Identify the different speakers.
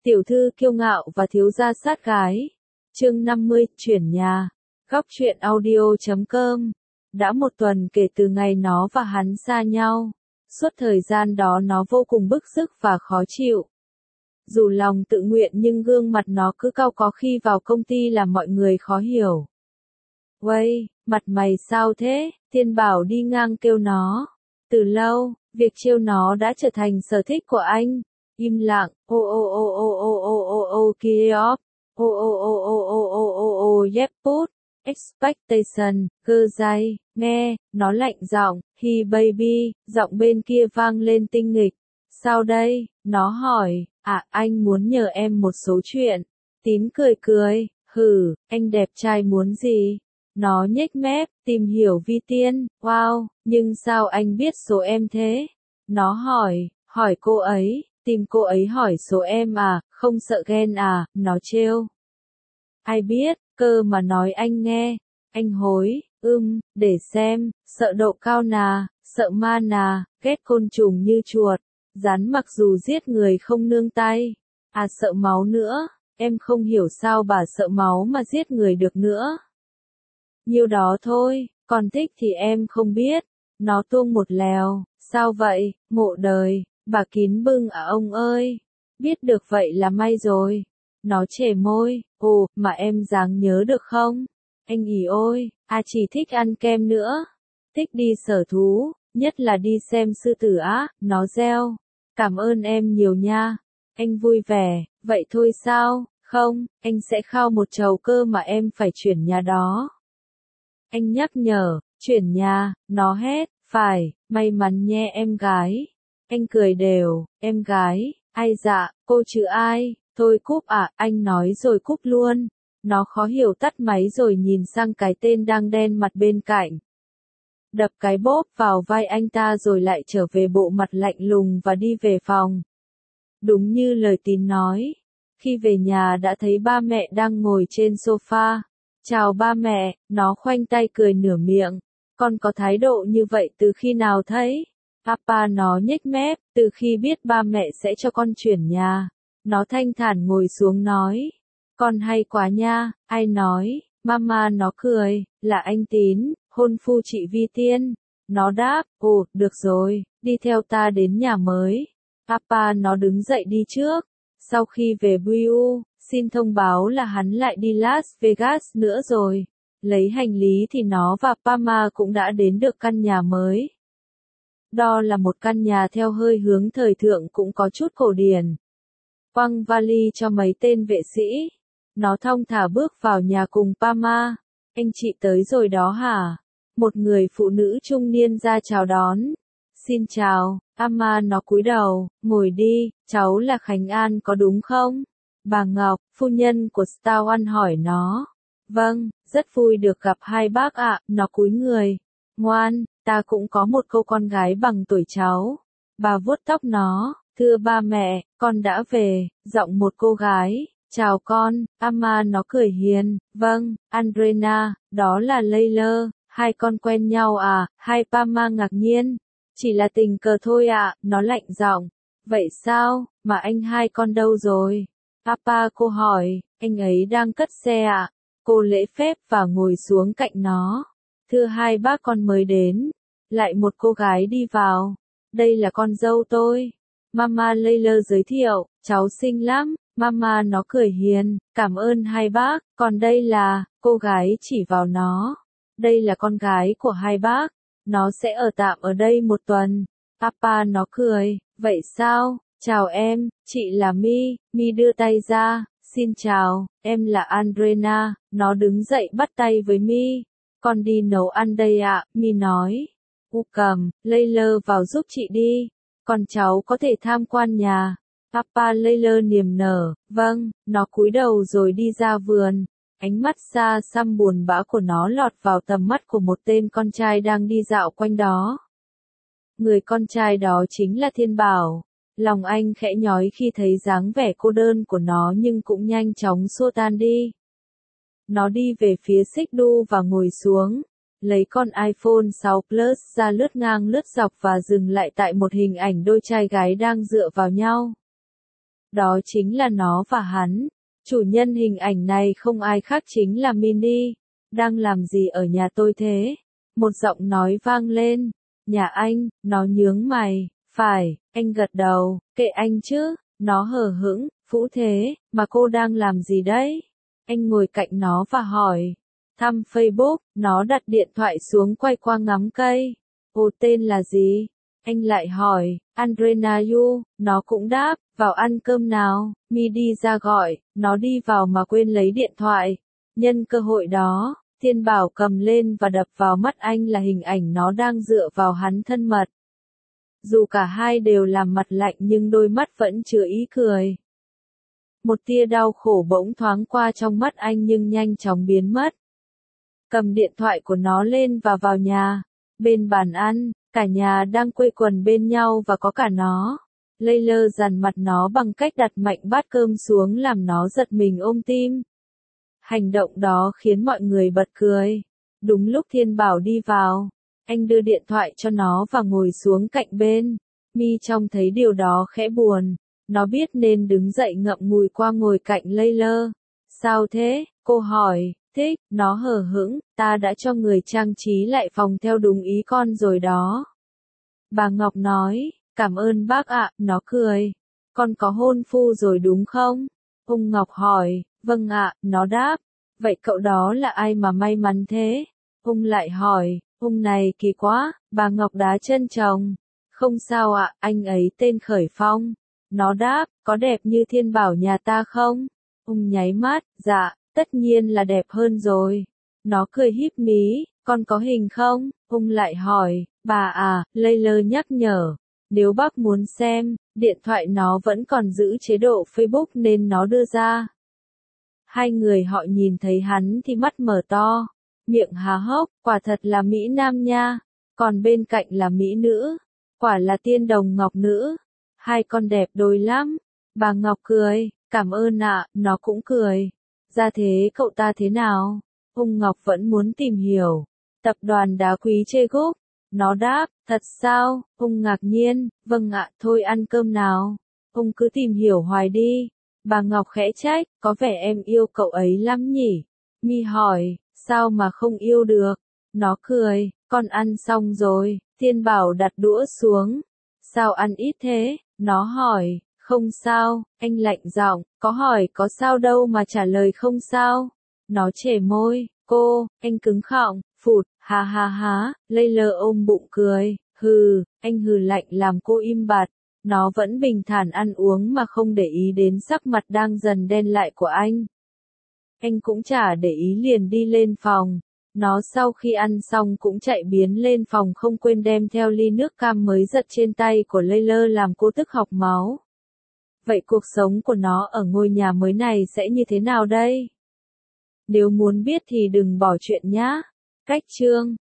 Speaker 1: Tiểu thư kiêu ngạo và thiếu gia sát gái. Chương 50, chuyển nhà. Góc truyện audio.com. Đã một tuần kể từ ngày nó và hắn xa nhau. Suốt thời gian đó nó vô cùng bức xúc và khó chịu. Dù lòng tự nguyện nhưng gương mặt nó cứ cau có khi vào công ty làm mọi người khó hiểu. Uây, mặt mày sao thế? Thiên Bảo đi ngang kêu nó. Từ lâu, việc trêu nó đã trở thành sở thích của anh. Im lặng, Kiosk, yep put, expectation, cơ dây, nghe, nó lạnh giọng, he baby, giọng bên kia vang lên tinh nghịch. Sao đây? Nó hỏi, anh muốn nhờ em một số chuyện. Tín cười cười, hừ, anh đẹp trai muốn gì? Nó nhếch mép, tìm hiểu vi tiên, wow, nhưng sao anh biết số em thế? Nó hỏi cô ấy, tìm cô ấy hỏi số em à, không sợ ghen à, nó trêu. Ai biết, cơ mà nói anh nghe. Anh hối, để xem, sợ độ cao nà, sợ ma nà, ghét côn trùng như chuột, rắn mặc dù giết người không nương tay. Sợ máu nữa, em không hiểu sao bà sợ máu mà giết người được nữa. Nhiêu đó thôi, còn thích thì em không biết. Nó tuông một lèo, sao vậy, ngộ đời, bà kín bưng à ông ơi. Biết được vậy là may rồi. Nó chề môi, mà em dáng nhớ được không? Anh ỉ ôi, chỉ thích ăn kem nữa. Thích đi sở thú, nhất là đi xem sư tử á, nó reo. Cảm ơn em nhiều nha. Anh vui vẻ, vậy thôi sao? Không, anh sẽ khao một chầu cơ mà em phải chuyển nhà đó. Anh nhắc nhở, chuyển nhà, nó hét, phải, may mắn nhé em gái. Anh cười đều, em gái, ai dạ, cô chứ ai, thôi cúp anh nói rồi cúp luôn. Nó khó hiểu tắt máy rồi nhìn sang cái tên đang đen mặt bên cạnh. Đập cái bóp vào vai anh ta rồi lại trở về bộ mặt lạnh lùng và đi về phòng. Đúng như lời Tín nói, khi về nhà đã thấy ba mẹ đang ngồi trên sofa. Chào ba mẹ, nó khoanh tay cười nửa miệng. Con có thái độ như vậy từ khi nào thấy? Papa nó nhếch mép, từ khi biết ba mẹ sẽ cho con chuyển nhà. Nó thanh thản ngồi xuống nói. Con hay quá nha, ai nói? Mama nó cười, là anh Tín, hôn phu chị Vi Tiên. Nó đáp, được rồi, đi theo ta đến nhà mới. Papa nó đứng dậy đi trước. Sau khi về Buiu, xin thông báo là hắn lại đi Las Vegas nữa rồi. Lấy hành lý thì nó và Pama cũng đã đến được căn nhà mới. Đó là một căn nhà theo hơi hướng thời thượng cũng có chút cổ điển. Quăng vali cho mấy tên vệ sĩ. Nó thong thả bước vào nhà cùng Pama. Anh chị tới rồi đó hả? Một người phụ nữ trung niên ra chào đón. Xin chào, Pama nó cúi đầu, ngồi đi, cháu là Khánh An có đúng không? Bà Ngọc, phu nhân của Star One hỏi nó. Vâng, rất vui được gặp hai bác ạ, nó cúi người. Ngoan, ta cũng có một cô con gái bằng tuổi cháu. Bà vuốt tóc nó, thưa ba mẹ, con đã về, giọng một cô gái. Chào con, Ama nó cười hiền, vâng, Andrena, đó là Layla, hai con quen nhau à, hai Pama ngạc nhiên. Chỉ là tình cờ thôi ạ, nó lạnh giọng. Vậy sao, mà anh hai con đâu rồi? Papa cô hỏi, anh ấy đang cất xe ạ. Cô lễ phép và ngồi xuống cạnh nó. Thưa hai bác con mới đến. Lại một cô gái đi vào. Đây là con dâu tôi. Mama Layla giới thiệu, cháu xinh lắm. Mama nó cười hiền, cảm ơn hai bác. Còn đây là, cô gái chỉ vào nó. Đây là con gái của hai bác. Nó sẽ ở tạm ở đây một tuần. Papa nó cười, vậy sao? Chào em, chị là Mi. Mi đưa tay ra. Xin chào, em là Andrena. Nó đứng dậy bắt tay với Mi. Con đi nấu ăn đây ạ, Mi nói. Cầm, Layla vào giúp chị đi. Còn cháu có thể tham quan nhà. Papa Layla niềm nở, vâng, nó cúi đầu rồi đi ra vườn. Ánh mắt xa xăm buồn bã của nó lọt vào tầm mắt của một tên con trai đang đi dạo quanh đó. Người con trai đó chính là Thiên Bảo. Lòng anh khẽ nhói khi thấy dáng vẻ cô đơn của nó nhưng cũng nhanh chóng xua tan đi. Nó đi về phía xích đu và ngồi xuống, lấy con iPhone 6 Plus ra lướt ngang lướt dọc và dừng lại tại một hình ảnh đôi trai gái đang dựa vào nhau. Đó chính là nó và hắn. Chủ nhân hình ảnh này không ai khác chính là Mindy. Đang làm gì ở nhà tôi thế? Một giọng nói vang lên. Nhà anh, nó nhướng mày. Phải, anh gật đầu, kệ anh chứ. Nó hờ hững, phũ thế, mà cô đang làm gì đấy? Anh ngồi cạnh nó và hỏi. Thăm Facebook, nó đặt điện thoại xuống quay qua ngắm cây. Cô tên là gì? Anh lại hỏi, Andrena Yu, nó cũng đáp, vào ăn cơm nào, Mi đi ra gọi, nó đi vào mà quên lấy điện thoại. Nhân cơ hội đó, Thiên Bảo cầm lên và đập vào mắt anh là hình ảnh nó đang dựa vào hắn thân mật. Dù cả hai đều làm mặt lạnh nhưng đôi mắt vẫn chứa ý cười. Một tia đau khổ bỗng thoáng qua trong mắt anh nhưng nhanh chóng biến mất. Cầm điện thoại của nó lên và vào nhà. Bên bàn ăn, cả nhà đang quây quần bên nhau và có cả nó. Layla dằn mặt nó bằng cách đặt mạnh bát cơm xuống làm nó giật mình ôm tim. Hành động đó khiến mọi người bật cười. Đúng lúc Thiên Bảo đi vào, anh đưa điện thoại cho nó và ngồi xuống cạnh bên. Mi trông thấy điều đó khẽ buồn. Nó biết nên đứng dậy ngậm ngùi qua ngồi cạnh Layla. Sao thế? Cô hỏi. Thích, nó hờ hững, ta đã cho người trang trí lại phòng theo đúng ý con rồi đó. Bà Ngọc nói, cảm ơn bác ạ, nó cười. Con có hôn phu rồi đúng không? Ông Ngọc hỏi, vâng ạ, nó đáp. Vậy cậu đó là ai mà may mắn thế? Ông lại hỏi, ông này kỳ quá, bà Ngọc đá chân chồng. Không sao ạ, anh ấy tên Khởi Phong. Nó đáp, có đẹp như Thiên Bảo nhà ta không? Ông nháy mắt, dạ. Tất nhiên là đẹp hơn rồi. Nó cười híp mí, con có hình không? Ông lại hỏi, bà à, Layla nhắc nhở. Nếu bác muốn xem, điện thoại nó vẫn còn giữ chế độ Facebook nên nó đưa ra. Hai người họ nhìn thấy hắn thì mắt mở to, miệng há hốc, quả thật là Mỹ Nam nha. Còn bên cạnh là Mỹ nữ, quả là tiên đồng ngọc nữ. Hai con đẹp đôi lắm. Bà Ngọc cười, cảm ơn ạ, nó cũng cười. Ra thế cậu ta thế nào? Ông Ngọc vẫn muốn tìm hiểu. Tập đoàn đá quý chê gốc. Nó đáp, thật sao? Ông ngạc nhiên, vâng ạ, thôi ăn cơm nào. Ông cứ tìm hiểu hoài đi. Bà Ngọc khẽ trách, có vẻ em yêu cậu ấy lắm nhỉ? Mi hỏi, sao mà không yêu được? Nó cười, con ăn xong rồi. Thiên Bảo đặt đũa xuống. Sao ăn ít thế? Nó hỏi. Không sao, anh lạnh giọng, có hỏi có sao đâu mà trả lời không sao. Nó chẻ môi, cô, anh cứng họng, phụt, ha ha ha, Layla ôm bụng cười, hừ, anh hừ lạnh làm cô im bặt. Nó vẫn bình thản ăn uống mà không để ý đến sắc mặt đang dần đen lại của anh. Anh cũng chả để ý liền đi lên phòng. Nó sau khi ăn xong cũng chạy biến lên phòng không quên đem theo ly nước cam mới giật trên tay của Layla làm cô tức học máu. Vậy cuộc sống của nó ở ngôi nhà mới này sẽ như thế nào đây? Nếu muốn biết thì đừng bỏ chuyện nhá. Cách chương